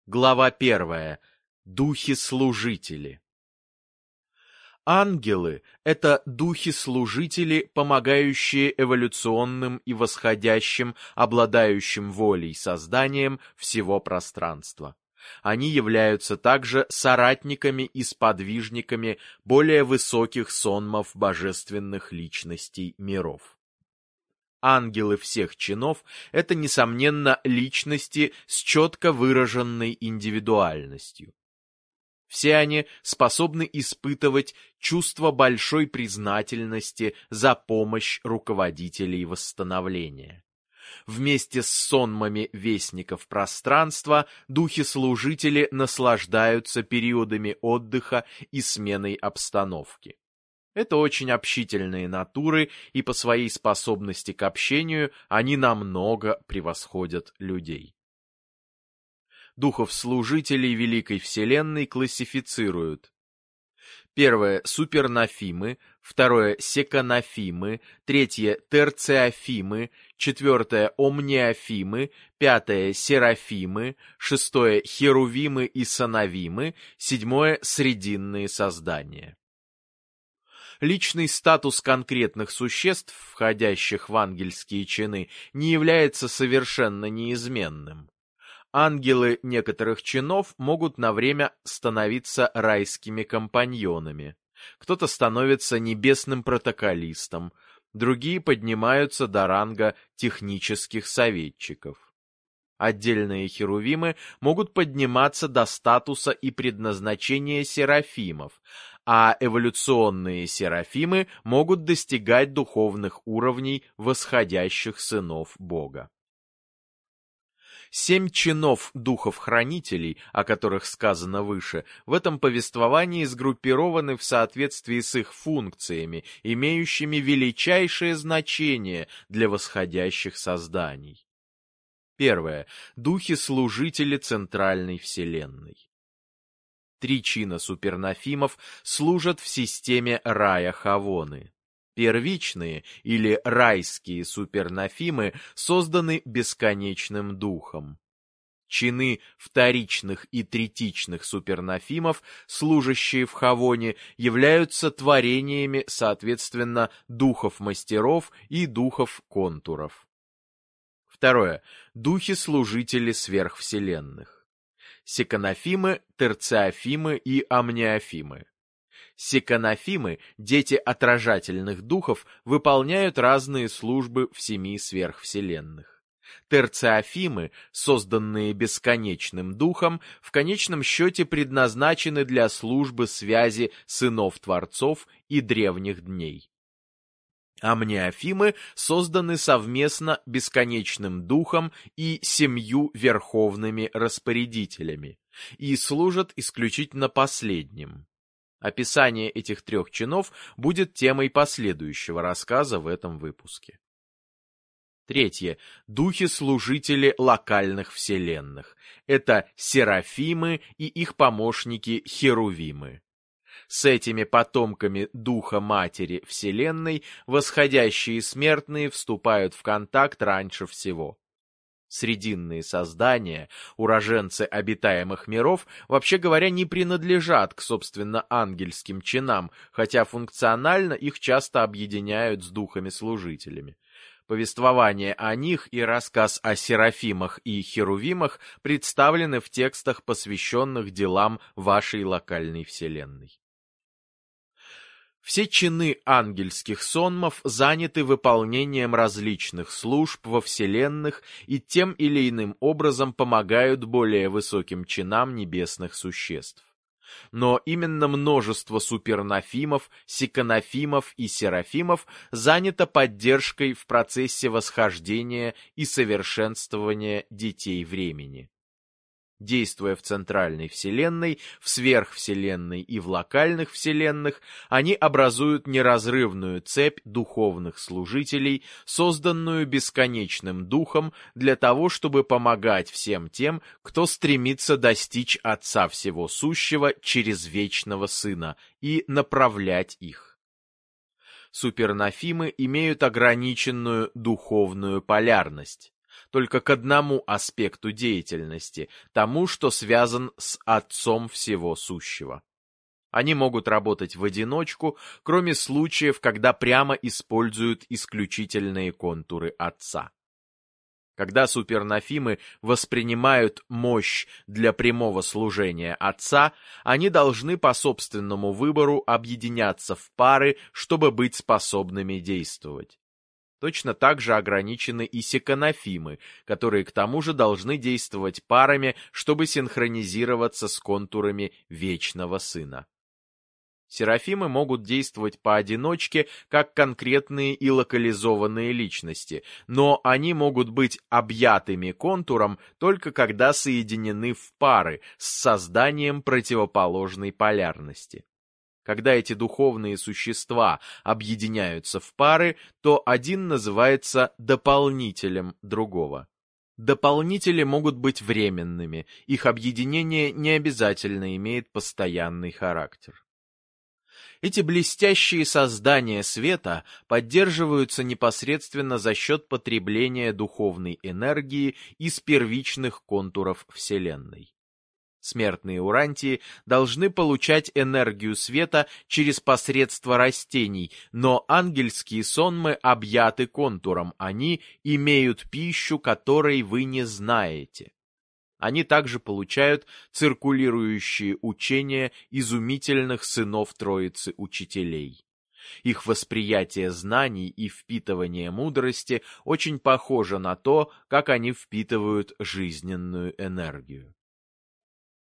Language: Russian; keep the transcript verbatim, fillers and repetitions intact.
Глава первая. Духи-служители. Ангелы — это духи-служители, помогающие эволюционным и восходящим, обладающим волей созданием всего пространства. Они являются также соратниками и сподвижниками более высоких сонмов божественных личностей миров. Ангелы всех чинов — это, несомненно, личности с четко выраженной индивидуальностью. Все они способны испытывать чувство большой признательности за помощь руководителей восстановления. Вместе с сонмами вестников пространства духи-служители наслаждаются периодами отдыха и сменой обстановки. Это очень общительные натуры, и по своей способности к общению они намного превосходят людей. Духов-служителей Великой Вселенной классифицируют: первое — супернафимы, второе — секанафимы, третье — терциафимы, четвертое — омниафимы, пятое — серафимы, шестое — херувимы и санавимы, седьмое — срединные создания. Личный статус конкретных существ, входящих в ангельские чины, не является совершенно неизменным. Ангелы некоторых чинов могут на время становиться райскими компаньонами. Кто-то становится небесным протоколистом, другие поднимаются до ранга технических советчиков. Отдельные херувимы могут подниматься до статуса и предназначения серафимов, а эволюционные серафимы могут достигать духовных уровней восходящих сынов Бога. Семь чинов духов-хранителей, о которых сказано выше, в этом повествовании сгруппированы в соответствии с их функциями, имеющими величайшее значение для восходящих созданий. Первое. Духи-служители Центральной Вселенной. Три чина супернафимов служат в системе рая Хавоны. Первичные или райские супернафимы созданы бесконечным духом. Чины вторичных и третичных супернафимов, служащие в Хавоне, являются творениями, соответственно, духов-мастеров и духов-контуров. Второе. Духи-служители сверхвселенных. Секанафимы, терциафимы и омниафимы. Секанафимы, дети отражательных духов, выполняют разные службы в семи сверхвселенных. Терциафимы, созданные бесконечным духом, в конечном счете предназначены для службы связи сынов-творцов и древних дней. Омниафимы созданы совместно бесконечным духом и семью верховными распорядителями и служат исключительно последним. Описание этих трех чинов будет темой последующего рассказа в этом выпуске. Третье. Духи-служители локальных вселенных. Это серафимы и их помощники херувимы. С этими потомками Духа Матери Вселенной восходящие смертные вступают в контакт раньше всего. Срединные создания, уроженцы обитаемых миров, вообще говоря, не принадлежат к, собственно, ангельским чинам, хотя функционально их часто объединяют с духами-служителями. Повествование о них и рассказ о серафимах и херувимах представлены в текстах, посвященных делам вашей локальной вселенной. Все чины ангельских сонмов заняты выполнением различных служб во вселенных и тем или иным образом помогают более высоким чинам небесных существ. Но именно множество супернафимов, секанафимов и серафимов занято поддержкой в процессе восхождения и совершенствования детей времени. Действуя в центральной вселенной, в сверхвселенной и в локальных вселенных, они образуют неразрывную цепь духовных служителей, созданную бесконечным духом для того, чтобы помогать всем тем, кто стремится достичь Отца Всего Сущего через Вечного Сына, и направлять их. Супернафимы имеют ограниченную духовную полярность. только к одному аспекту деятельности, тому, что связан с Отцом всего сущего. Они могут работать в одиночку, кроме случаев, когда прямо используют исключительные контуры Отца. Когда супернофимы воспринимают мощь для прямого служения Отца, они должны по собственному выбору объединяться в пары, чтобы быть способными действовать. Точно так же ограничены и секонофимы, которые к тому же должны действовать парами, чтобы синхронизироваться с контурами Вечного Сына. Серафимы могут действовать поодиночке, как конкретные и локализованные личности, но они могут быть объятыми контуром только когда соединены в пары с созданием противоположной полярности. Когда эти духовные существа объединяются в пары, то один называется дополнителем другого. Дополнители могут быть временными, их объединение не обязательно имеет постоянный характер. Эти блестящие создания света поддерживаются непосредственно за счет потребления духовной энергии из первичных контуров Вселенной. Смертные урантии должны получать энергию света через посредство растений, но ангельские сонмы объяты контуром, они имеют пищу, которой вы не знаете. Они также получают циркулирующие учения изумительных сынов Троицы Учителей. Их восприятие знаний и впитывание мудрости очень похоже на то, как они впитывают жизненную энергию.